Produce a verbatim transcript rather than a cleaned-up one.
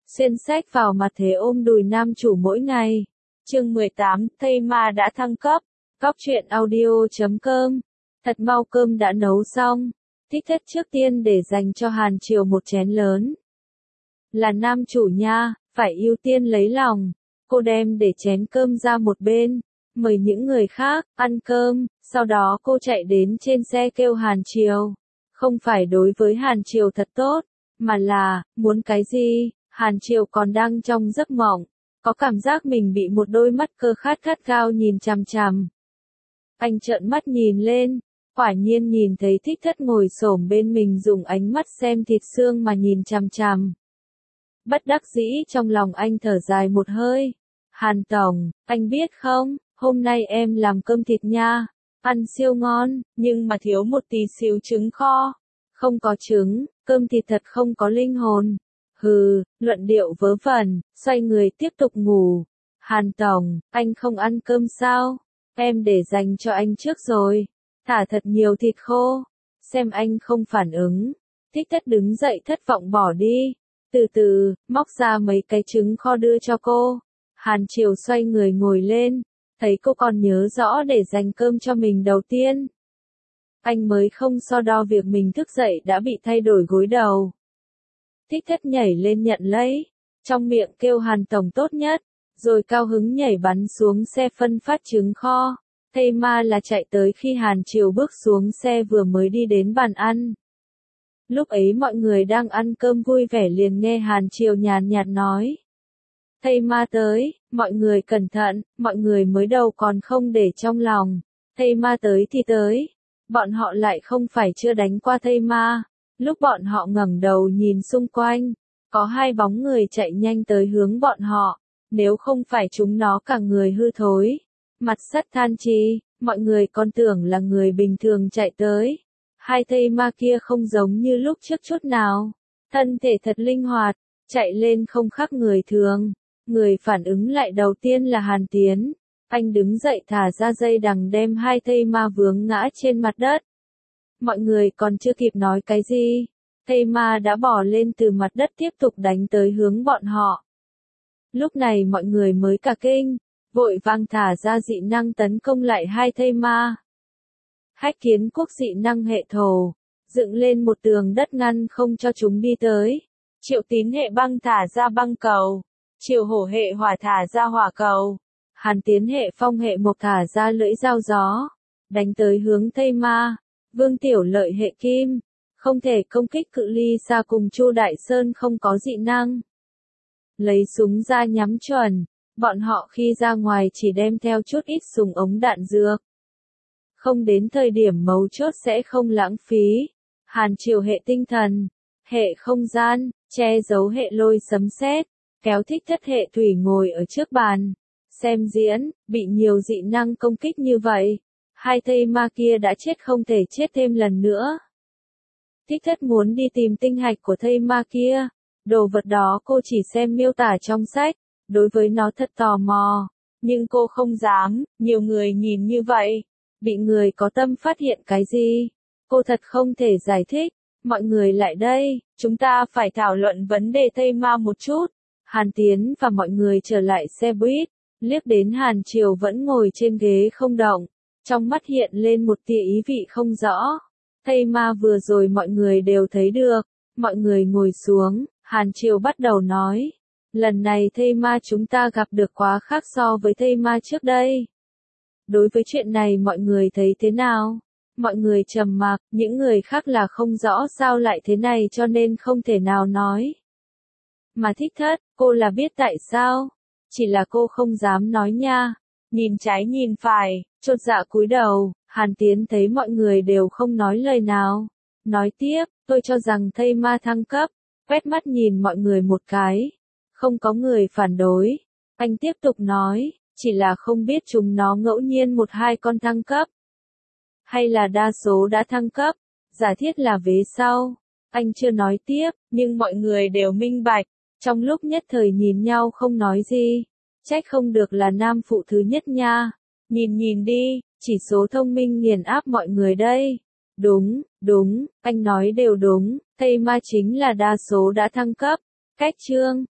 Xuyên sách vào mặt thế ôm đùi nam chủ mỗi ngày. Chương mười tám, Thây Ma đã thăng cấp. Góc truyện audio chấm com. Thật mau cơm đã nấu xong. Thích Thất trước tiên để dành cho Hàn Triều một chén lớn. Là nam chủ nha, phải ưu tiên lấy lòng. Cô đem để chén cơm ra một bên, mời những người khác ăn cơm, sau đó cô chạy đến trên xe kêu Hàn Triều. Không phải đối với Hàn Triều thật tốt, mà là, muốn cái gì? Hàn Triều còn đang trong giấc mộng, có cảm giác mình bị một đôi mắt cơ khát khát gao nhìn chằm chằm. Anh trợn mắt nhìn lên, quả nhiên nhìn thấy Thích Thất ngồi xổm bên mình dùng ánh mắt xem thịt xương mà nhìn chằm chằm. Bất đắc dĩ trong lòng anh thở dài một hơi. Hàn Tổng, anh biết không, hôm nay em làm cơm thịt nha, ăn siêu ngon, nhưng mà thiếu một tí xíu trứng kho. Không có trứng, cơm thịt thật không có linh hồn. Hừ, luận điệu vớ vẩn, xoay người tiếp tục ngủ. Hàn Tổng, anh không ăn cơm sao? Em để dành cho anh trước rồi. Thả thật nhiều thịt khô. Xem anh không phản ứng. Thích Thất đứng dậy thất vọng bỏ đi. Từ từ, móc ra mấy cái trứng kho đưa cho cô. Hàn Triều xoay người ngồi lên. Thấy cô còn nhớ rõ để dành cơm cho mình đầu tiên. Anh mới không so đo việc mình thức dậy đã bị thay đổi gối đầu. Thích Thất nhảy lên nhận lấy, trong miệng kêu Hàn Tổng tốt nhất, rồi cao hứng nhảy bắn xuống xe phân phát trứng kho. Thây Ma là chạy tới khi Hàn Triều bước xuống xe vừa mới đi đến bàn ăn. Lúc ấy mọi người đang ăn cơm vui vẻ liền nghe Hàn Triều nhàn nhạt nói. Thây Ma tới, mọi người cẩn thận, mọi người mới đầu còn không để trong lòng. Thây Ma tới thì tới, bọn họ lại không phải chưa đánh qua Thây Ma. Lúc bọn họ ngẩng đầu nhìn xung quanh, có hai bóng người chạy nhanh tới hướng bọn họ, nếu không phải chúng nó cả người hư thối, mặt sắt than chi, mọi người còn tưởng là người bình thường chạy tới. Hai Thây Ma kia không giống như lúc trước chút nào, thân thể thật linh hoạt, chạy lên không khác người thường. Người phản ứng lại đầu tiên là Hàn Tiến, anh đứng dậy thả ra dây đằng đem hai Thây Ma vướng ngã trên mặt đất. Mọi người còn chưa kịp nói cái gì, Thây Ma đã bò lên từ mặt đất tiếp tục đánh tới hướng bọn họ. Lúc này mọi người mới cả kinh, vội vàng thả ra dị năng tấn công lại hai Thây Ma. Hách Kiến Quốc dị năng hệ thổ, dựng lên một tường đất ngăn không cho chúng đi tới. Triệu Tín hệ băng thả ra băng cầu, Triệu Hổ hệ hỏa thả ra hỏa cầu, Hàn Tiến hệ phong hệ mộc thả ra lưỡi dao gió, đánh tới hướng Thây Ma. Vương Tiểu Lợi hệ kim, không thể công kích cự ly xa cùng Chu Đại Sơn không có dị năng. Lấy súng ra nhắm chuẩn, bọn họ khi ra ngoài chỉ đem theo chút ít súng ống đạn dược. Không đến thời điểm mấu chốt sẽ không lãng phí. Hàn Triều hệ tinh thần, hệ không gian, che giấu hệ lôi sấm sét, kéo Thích Thất hệ thủy ngồi ở trước bàn. Xem diễn, bị nhiều dị năng công kích như vậy. Hai Thây Ma kia đã chết không thể chết thêm lần nữa. Thích Thất muốn đi tìm tinh hạch của Thây Ma kia. Đồ vật đó cô chỉ xem miêu tả trong sách, đối với nó thật tò mò. Nhưng cô không dám, nhiều người nhìn như vậy. Bị người có tâm phát hiện cái gì? Cô thật không thể giải thích. Mọi người lại đây, chúng ta phải thảo luận vấn đề Thây Ma một chút. Hàn Tiến và mọi người trở lại xe buýt, liếc đến Hàn Triều vẫn ngồi trên ghế không động. Trong mắt hiện lên một tia ý vị không rõ. Thây Ma vừa rồi mọi người đều thấy được. Mọi người ngồi xuống, Hàn Triều bắt đầu nói. Lần này Thây Ma chúng ta gặp được quá khác so với Thây Ma trước đây. Đối với chuyện này mọi người thấy thế nào? Mọi người trầm mặc, những người khác là không rõ sao lại thế này cho nên không thể nào nói. Mà Thích Thất, cô là biết tại sao? Chỉ là cô không dám nói nha. Nhìn trái nhìn phải, chột dạ cúi đầu, Hàn Tiến thấy mọi người đều không nói lời nào. Nói tiếp, tôi cho rằng Thây Ma thăng cấp, quét mắt nhìn mọi người một cái. Không có người phản đối. Anh tiếp tục nói, chỉ là không biết chúng nó ngẫu nhiên một hai con thăng cấp. Hay là đa số đã thăng cấp, giả thiết là vế sau. Anh chưa nói tiếp, nhưng mọi người đều minh bạch. Trong lúc nhất thời nhìn nhau không nói gì. Trách không được là nam phụ thứ nhất nha. Nhìn nhìn đi, chỉ số thông minh nghiền áp mọi người đây. Đúng, đúng, anh nói đều đúng, Thây Ma chính là đa số đã thăng cấp. Cách chương